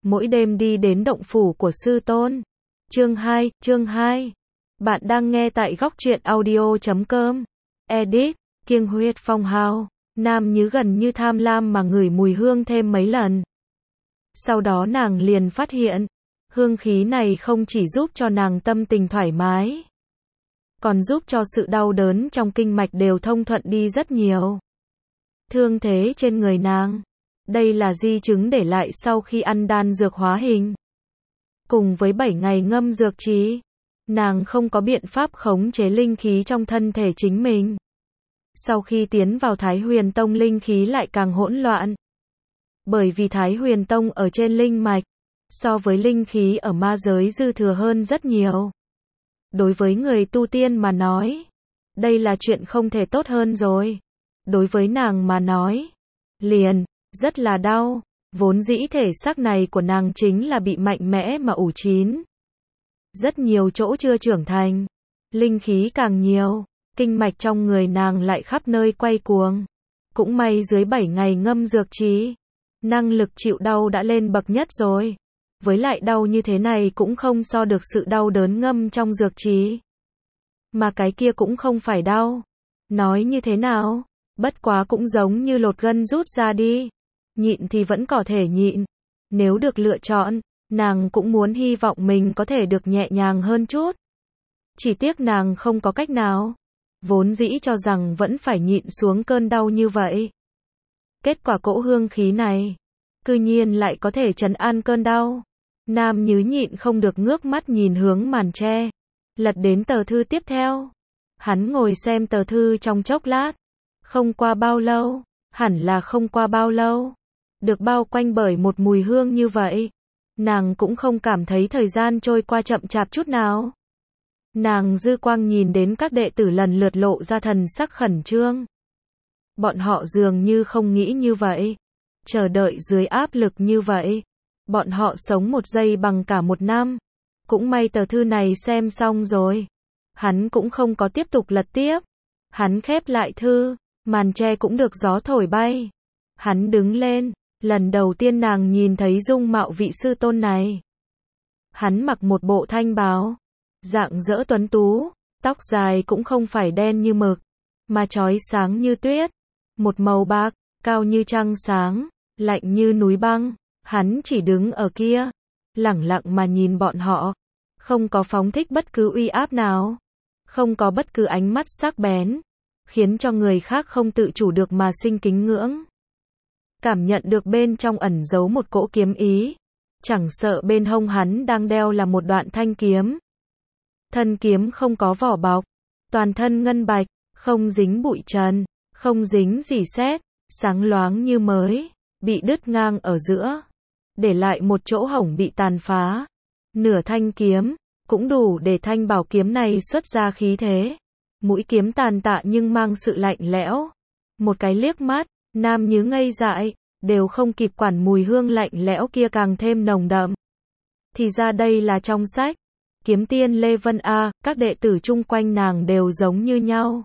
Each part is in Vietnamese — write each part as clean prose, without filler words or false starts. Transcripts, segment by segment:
mỗi đêm đi đến động phủ của sư tôn. Chương 2. Bạn đang nghe tại góc truyện audio.com. Edit, Kiêng Huyết Phong Hào. Nam Nhứ gần như tham lam mà ngửi mùi hương thêm mấy lần. Sau đó nàng liền phát hiện, hương khí này không chỉ giúp cho nàng tâm tình thoải mái, còn giúp cho sự đau đớn trong kinh mạch đều thông thuận đi rất nhiều. Thương thế trên người nàng, đây là di chứng để lại sau khi ăn đan dược hóa hình. Cùng với 7 ngày ngâm dược trí, nàng không có biện pháp khống chế linh khí trong thân thể chính mình. Sau khi tiến vào Thái Huyền Tông, linh khí lại càng hỗn loạn. Bởi vì Thái Huyền Tông ở trên linh mạch, so với linh khí ở ma giới dư thừa hơn rất nhiều. Đối với người tu tiên mà nói, đây là chuyện không thể tốt hơn rồi. Đối với nàng mà nói, liền rất là đau. Vốn dĩ thể xác này của nàng chính là bị mạnh mẽ mà ủ chín. Rất nhiều chỗ chưa trưởng thành, linh khí càng nhiều, kinh mạch trong người nàng lại khắp nơi quay cuồng. Cũng may dưới 7 ngày ngâm dược trí, năng lực chịu đau đã lên bậc nhất rồi. Với lại đau như thế này cũng không so được sự đau đớn ngâm trong dược trí. Mà cái kia cũng không phải đau. Nói như thế nào? Bất quá cũng giống như lột gân rút ra đi. Nhịn thì vẫn có thể nhịn. Nếu được lựa chọn, nàng cũng muốn hy vọng mình có thể được nhẹ nhàng hơn chút. Chỉ tiếc nàng không có cách nào. Vốn dĩ cho rằng vẫn phải nhịn xuống cơn đau như vậy. Kết quả cỗ hương khí này, cư nhiên lại có thể trấn an cơn đau. Nam Nhứ nhịn không được ngước mắt nhìn hướng màn tre, lật đến tờ thư tiếp theo. Hắn ngồi xem tờ thư trong chốc lát. Không qua bao lâu, hẳn là không qua bao lâu, được bao quanh bởi một mùi hương như vậy, nàng cũng không cảm thấy thời gian trôi qua chậm chạp chút nào. Nàng dư quang nhìn đến các đệ tử lần lượt lộ ra thần sắc khẩn trương. Bọn họ dường như không nghĩ như vậy, chờ đợi dưới áp lực như vậy. Bọn họ sống một giây bằng cả một năm. Cũng may tờ thư này xem xong rồi. Hắn cũng không có tiếp tục lật tiếp. Hắn khép lại thư, màn tre cũng được gió thổi bay. Hắn đứng lên, lần đầu tiên nàng nhìn thấy dung mạo vị sư tôn này. Hắn mặc một bộ thanh bào, dạng dỡ tuấn tú, tóc dài cũng không phải đen như mực, mà chói sáng như tuyết, một màu bạc, cao như trăng sáng, lạnh như núi băng. Hắn chỉ đứng ở kia, lẳng lặng mà nhìn bọn họ, không có phóng thích bất cứ uy áp nào, không có bất cứ ánh mắt sắc bén, khiến cho người khác không tự chủ được mà sinh kính ngưỡng. Cảm nhận được bên trong ẩn giấu một cỗ kiếm ý, chẳng sợ bên hông hắn đang đeo là một đoạn thanh kiếm. Thân kiếm không có vỏ bọc, toàn thân ngân bạch, không dính bụi trần, không dính rỉ sét, sáng loáng như mới, bị đứt ngang ở giữa, để lại một chỗ hổng bị tàn phá. Nửa thanh kiếm, cũng đủ để thanh bảo kiếm này xuất ra khí thế. Mũi kiếm tàn tạ nhưng mang sự lạnh lẽo. Một cái liếc mắt, Nam Nhứ ngây dại, đều không kịp quản mùi hương lạnh lẽo kia càng thêm nồng đậm. Thì ra đây là trong sách. Kiếm tiên Lê Vân A, các đệ tử chung quanh nàng đều giống như nhau.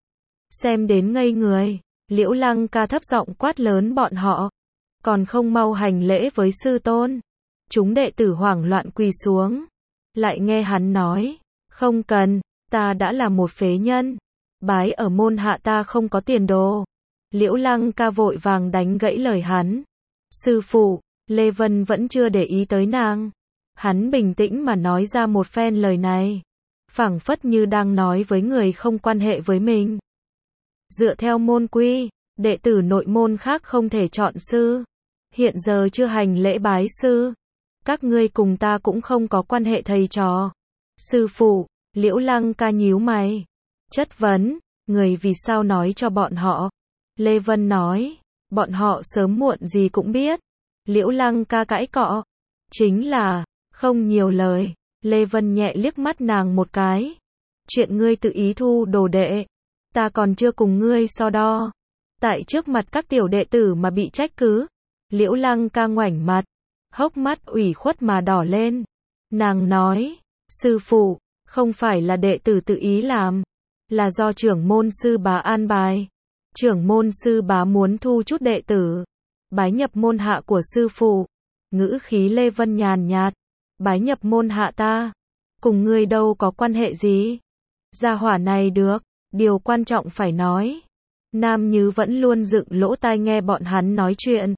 Xem đến ngây người, Liễu Lăng Ca thấp giọng quát lớn bọn họ. Còn không mau hành lễ với sư tôn. Chúng đệ tử hoảng loạn quỳ xuống. Lại nghe hắn nói, không cần, ta đã là một phế nhân. Bái ở môn hạ ta không có tiền đồ. Liễu Lăng Ca vội vàng đánh gãy lời hắn. Sư phụ, Lê Vân vẫn chưa để ý tới nàng. Hắn bình tĩnh mà nói ra một phen lời này, phảng phất như đang nói với người không quan hệ với mình. Dựa theo môn quy, đệ tử nội môn khác không thể chọn sư. Hiện giờ chưa hành lễ bái sư. Các ngươi cùng ta cũng không có quan hệ thầy trò. Sư phụ, Liễu Lăng Ca nhíu mày, chất vấn, người vì sao nói cho bọn họ. Lê Vân nói, bọn họ sớm muộn gì cũng biết. Liễu Lăng Ca cãi cọ, chính là, không nhiều lời. Lê Vân nhẹ liếc mắt nàng một cái. Chuyện ngươi tự ý thu đồ đệ, ta còn chưa cùng ngươi so đo. Tại trước mặt các tiểu đệ tử mà bị trách cứ. Liễu Lăng Ca ngoảnh mặt, hốc mắt ủy khuất mà đỏ lên. Nàng nói, sư phụ, không phải là đệ tử tự ý làm, là do trưởng môn sư bá an bài. Trưởng môn sư bá muốn thu chút đệ tử, bái nhập môn hạ của sư phụ. ngữ khí Lê Vân nhàn nhạt, bái nhập môn hạ ta, cùng ngươi đâu có quan hệ gì. Gia hỏa này được, điều quan trọng phải nói. Nam Như vẫn luôn dựng lỗ tai nghe bọn hắn nói chuyện.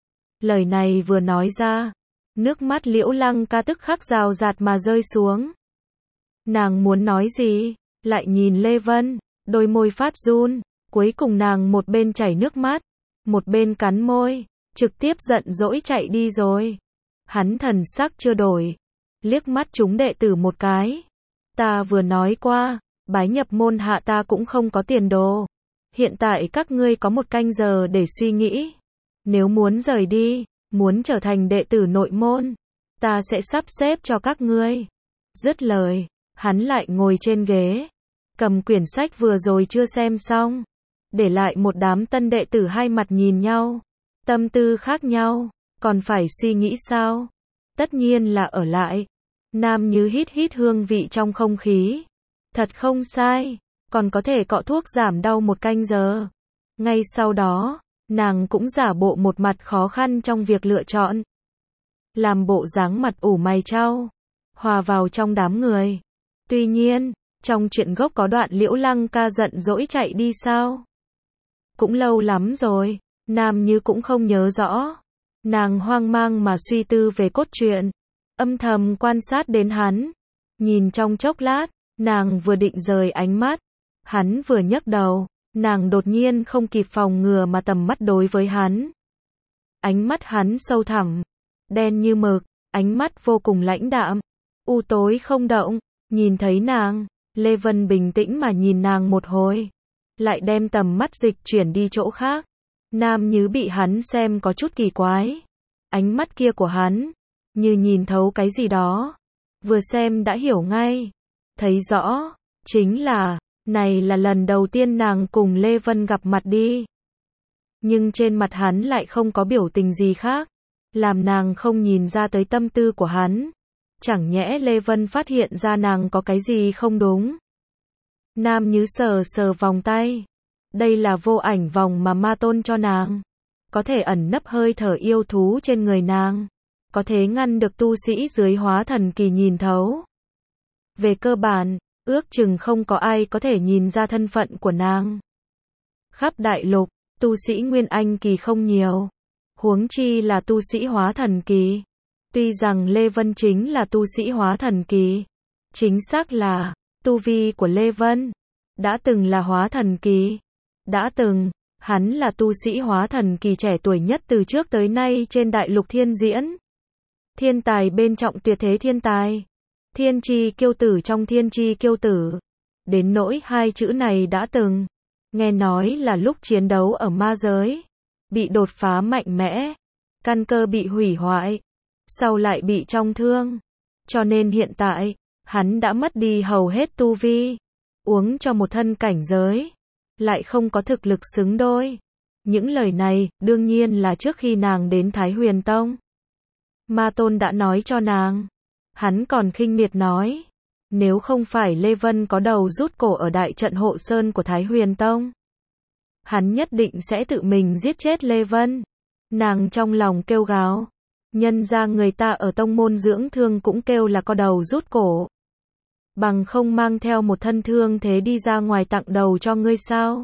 Lời này vừa nói ra, nước mắt Liễu Lăng Ca tức khắc rào rạt mà rơi xuống. Nàng muốn nói gì, lại nhìn Lê Vân, đôi môi phát run, cuối cùng nàng một bên chảy nước mắt, một bên cắn môi, trực tiếp giận dỗi chạy đi rồi. Hắn thần sắc chưa đổi, liếc mắt chúng đệ tử một cái. Ta vừa nói qua, bái nhập môn hạ ta cũng không có tiền đồ. Hiện tại các ngươi có 1 canh giờ để suy nghĩ. Nếu muốn rời đi, muốn trở thành đệ tử nội môn, ta sẽ sắp xếp cho các ngươi. Dứt lời, hắn lại ngồi trên ghế, cầm quyển sách vừa rồi chưa xem xong, để lại một đám tân đệ tử hai mặt nhìn nhau, tâm tư khác nhau, còn phải suy nghĩ sao? Tất nhiên là ở lại. Nam Như hít hít hương vị trong không khí. Thật không sai, còn có thể cọ thuốc giảm đau 1 canh giờ. Ngay sau đó, nàng cũng giả bộ một mặt khó khăn trong việc lựa chọn. Làm bộ dáng mặt ủ mày chau, hòa vào trong đám người. Tuy nhiên, trong chuyện gốc có đoạn Liễu Lăng Ca giận dỗi chạy đi sao? Cũng lâu lắm rồi, Nam Như cũng không nhớ rõ. Nàng hoang mang mà suy tư về cốt truyện, âm thầm quan sát đến hắn. Nhìn trong chốc lát, nàng vừa định rời ánh mắt, hắn vừa nhấc đầu, nàng đột nhiên không kịp phòng ngừa mà tầm mắt đối với hắn. Ánh mắt hắn sâu thẳm, đen như mực, ánh mắt vô cùng lãnh đạm, u tối không động. Nhìn thấy nàng, Lê Vân bình tĩnh mà nhìn nàng một hồi, lại đem tầm mắt dịch chuyển đi chỗ khác. Nam Như bị hắn xem có chút kỳ quái. Ánh mắt kia của hắn, như nhìn thấu cái gì đó. Vừa xem đã hiểu ngay. Thấy rõ, chính là, này là lần đầu tiên nàng cùng Lê Vân gặp mặt đi. Nhưng trên mặt hắn lại không có biểu tình gì khác, làm nàng không nhìn ra tới tâm tư của hắn. Chẳng nhẽ Lê Vân phát hiện ra nàng có cái gì không đúng. Nam Như sờ sờ vòng tay. Đây là vô ảnh vòng mà Ma Tôn cho nàng. Có thể ẩn nấp hơi thở yêu thú trên người nàng. Có thể ngăn được tu sĩ dưới hóa thần kỳ nhìn thấu. Về cơ bản, ước chừng không có ai có thể nhìn ra thân phận của nàng. Khắp đại lục, tu sĩ Nguyên Anh kỳ không nhiều. Huống chi là tu sĩ hóa thần kỳ. Tuy rằng Lê Vân chính là tu sĩ hóa thần kỳ. Chính xác là, tu vi của Lê Vân đã từng là hóa thần kỳ. Đã từng, hắn là tu sĩ hóa thần kỳ trẻ tuổi nhất từ trước tới nay trên đại lục thiên diễn. Thiên tài bên trọng tuyệt thế thiên tài. Thiên chi kiêu tử trong thiên chi kiêu tử. Đến nỗi 2 chữ này đã từng, nghe nói là lúc chiến đấu ở ma giới, bị đột phá mạnh mẽ, căn cơ bị hủy hoại, sau lại bị trọng thương. Cho nên hiện tại, hắn đã mất đi hầu hết tu vi, uống cho một thân cảnh giới, lại không có thực lực xứng đôi. Những lời này, đương nhiên là trước khi nàng đến Thái Huyền Tông. Ma Tôn đã nói cho nàng. Hắn còn khinh miệt nói, nếu không phải Lê Vân có đầu rút cổ ở đại trận hộ sơn của Thái Huyền Tông, hắn nhất định sẽ tự mình giết chết Lê Vân. Nàng trong lòng kêu gào, nhân ra người ta ở tông môn dưỡng thương cũng kêu là có đầu rút cổ. Bằng không mang theo một thân thương thế đi ra ngoài tặng đầu cho ngươi sao?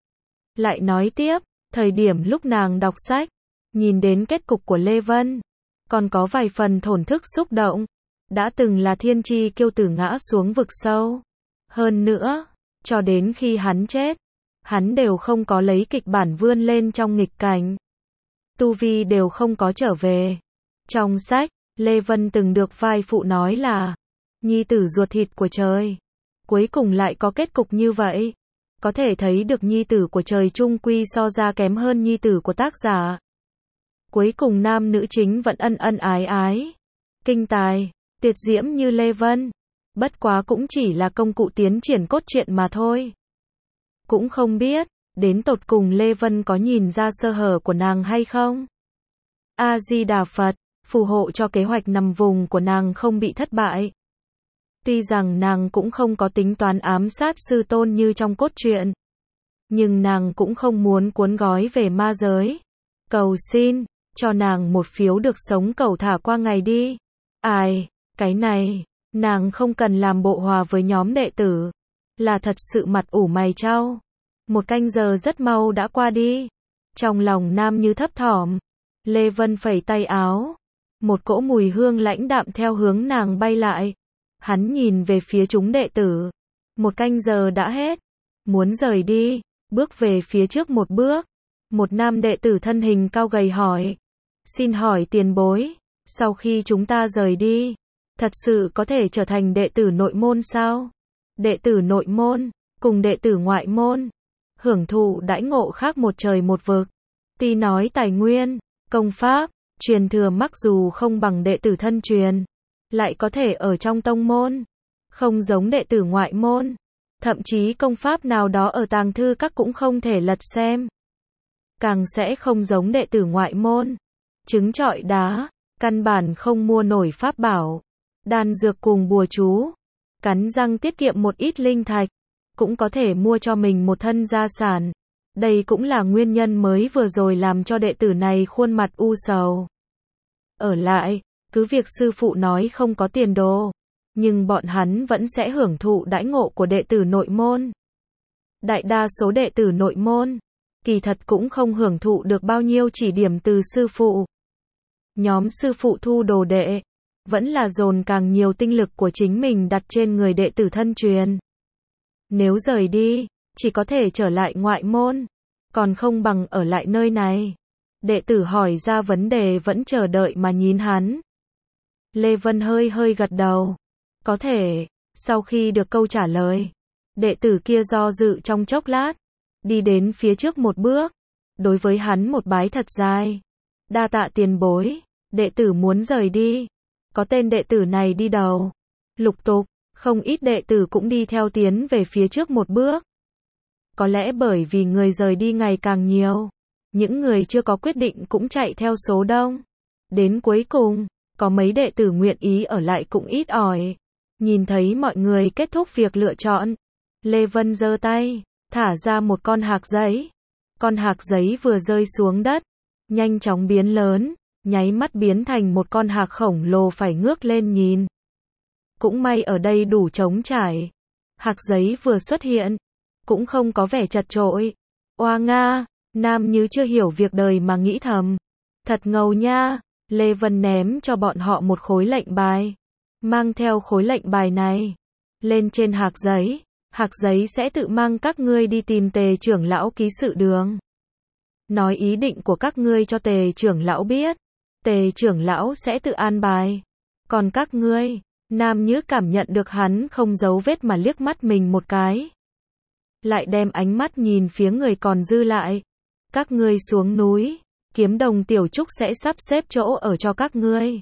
Lại nói tiếp, thời điểm lúc nàng đọc sách, nhìn đến kết cục của Lê Vân, còn có vài phần thổn thức xúc động. Đã từng là thiên chi kiêu tử ngã xuống vực sâu. Hơn nữa, cho đến khi hắn chết, hắn đều không có lấy kịch bản vươn lên trong nghịch cảnh. Tu vi đều không có trở về. Trong sách, Lê Vân từng được vai phụ nói là nhi tử ruột thịt của trời. Cuối cùng lại có kết cục như vậy. Có thể thấy được nhi tử của trời chung quy so ra kém hơn nhi tử của tác giả. Cuối cùng nam nữ chính vẫn ân ân ái ái. Kinh tài, tuyệt diễm như Lê Vân. Bất quá cũng chỉ là công cụ tiến triển cốt truyện mà thôi. Cũng không biết, đến tột cùng Lê Vân có nhìn ra sơ hở của nàng hay không? A-di-đà Phật, phù hộ cho kế hoạch nằm vùng của nàng không bị thất bại. Tuy rằng nàng cũng không có tính toán ám sát sư tôn như trong cốt truyện, nhưng nàng cũng không muốn cuốn gói về ma giới. Cầu xin, cho nàng một phiếu được sống cẩu thả qua ngày đi. Ai, cái này, nàng không cần làm bộ hòa với nhóm đệ tử, là thật sự mặt ủ mày chau. 1 canh giờ rất mau đã qua đi. Trong lòng Nam Như thấp thỏm, Lê Vân phẩy tay áo, một cỗ mùi hương lãnh đạm theo hướng nàng bay lại. Hắn nhìn về phía chúng đệ tử. 1 canh giờ đã hết, muốn rời đi, bước về phía trước một bước. Một nam đệ tử thân hình cao gầy hỏi, xin hỏi tiền bối, sau khi chúng ta rời đi, thật sự có thể trở thành đệ tử nội môn sao? Đệ tử nội môn, cùng đệ tử ngoại môn, hưởng thụ đãi ngộ khác một trời một vực. Tuy nói tài nguyên, công pháp, truyền thừa mặc dù không bằng đệ tử thân truyền, lại có thể ở trong tông môn, không giống đệ tử ngoại môn, thậm chí công pháp nào đó ở tàng thư các cũng không thể lật xem. Càng sẽ không giống đệ tử ngoại môn, trứng trọi đá, căn bản không mua nổi pháp bảo, đan dược cùng bùa chú, cắn răng tiết kiệm một ít linh thạch, cũng có thể mua cho mình một thân gia sản. Đây cũng là nguyên nhân mới vừa rồi làm cho đệ tử này khuôn mặt u sầu. Ở lại, cứ việc sư phụ nói không có tiền đồ, nhưng bọn hắn vẫn sẽ hưởng thụ đãi ngộ của đệ tử nội môn. Đại đa số đệ tử nội môn, kỳ thật cũng không hưởng thụ được bao nhiêu chỉ điểm từ sư phụ. Nhóm sư phụ thu đồ đệ, vẫn là dồn càng nhiều tinh lực của chính mình đặt trên người đệ tử thân truyền. Nếu rời đi, chỉ có thể trở lại ngoại môn, còn không bằng ở lại nơi này. Đệ tử hỏi ra vấn đề vẫn chờ đợi mà nhìn hắn. Lê Vân hơi hơi gật đầu. Có thể, sau khi được câu trả lời, đệ tử kia do dự trong chốc lát, đi đến phía trước một bước, đối với hắn một bái thật dài. Đa tạ tiền bối, đệ tử muốn rời đi. Có tên đệ tử này đi đầu. Lục tục, không ít đệ tử cũng đi theo tiến về phía trước một bước. Có lẽ bởi vì người rời đi ngày càng nhiều, những người chưa có quyết định cũng chạy theo số đông. Đến cuối cùng, có mấy đệ tử nguyện ý ở lại cũng ít ỏi. Nhìn thấy mọi người kết thúc việc lựa chọn, Lê Vân giơ tay, thả ra một con hạc giấy. Con hạc giấy vừa rơi xuống đất, nhanh chóng biến lớn, nháy mắt biến thành một con hạc khổng lồ phải ngước lên nhìn. Cũng may ở đây đủ trống trải. Hạc giấy vừa xuất hiện, cũng không có vẻ chật chội. Oa nga, Nam Như chưa hiểu việc đời mà nghĩ thầm. Thật ngầu nha. Lê Vân ném cho bọn họ một khối lệnh bài. Mang theo khối lệnh bài này lên trên hạc giấy sẽ tự mang các ngươi đi tìm Tề trưởng lão ký sự đường. Nói ý định của các ngươi cho Tề trưởng lão biết, Tề trưởng lão sẽ tự an bài. Còn các ngươi, Nam Như cảm nhận được hắn không giấu vết mà liếc mắt mình một cái. Lại đem ánh mắt nhìn phía người còn dư lại. Các ngươi xuống núi, Kiếm Đồng tiểu trúc sẽ sắp xếp chỗ ở cho các ngươi.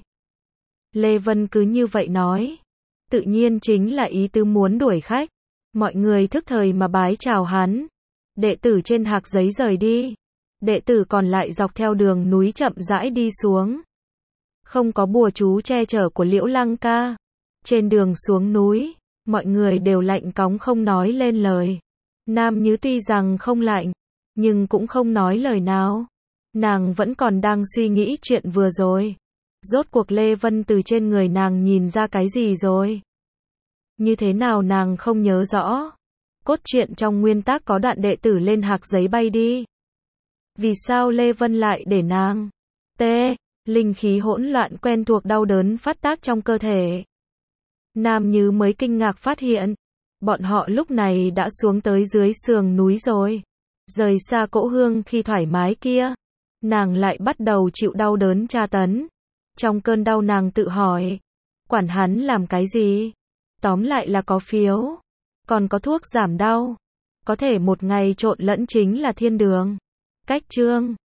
Lê Vân cứ như vậy nói. Tự nhiên chính là ý tứ muốn đuổi khách. Mọi người thức thời mà bái chào hắn. Đệ tử trên hạc giấy rời đi. Đệ tử còn lại dọc theo đường núi chậm rãi đi xuống. Không có bùa chú che chở của Liễu Lăng ca. Trên đường xuống núi, mọi người đều lạnh cóng không nói lên lời. Nam Như tuy rằng không lạnh, nhưng cũng không nói lời nào. Nàng vẫn còn đang suy nghĩ chuyện vừa rồi. Rốt cuộc Lê Vân từ trên người nàng nhìn ra cái gì rồi? Như thế nào nàng không nhớ rõ. Cốt truyện trong nguyên tác có đoạn đệ tử lên hạc giấy bay đi. Vì sao Lê Vân lại để nàng? Linh khí hỗn loạn quen thuộc đau đớn phát tác trong cơ thể. Nam Như mới kinh ngạc phát hiện, bọn họ lúc này đã xuống tới dưới sườn núi rồi. Rời xa cỗ hương khi thoải mái kia, nàng lại bắt đầu chịu đau đớn tra tấn. Trong cơn đau nàng tự hỏi, quản hắn làm cái gì? Tóm lại là có phiếu, còn có thuốc giảm đau. Có thể một ngày trộn lẫn chính là thiên đường. Cách chương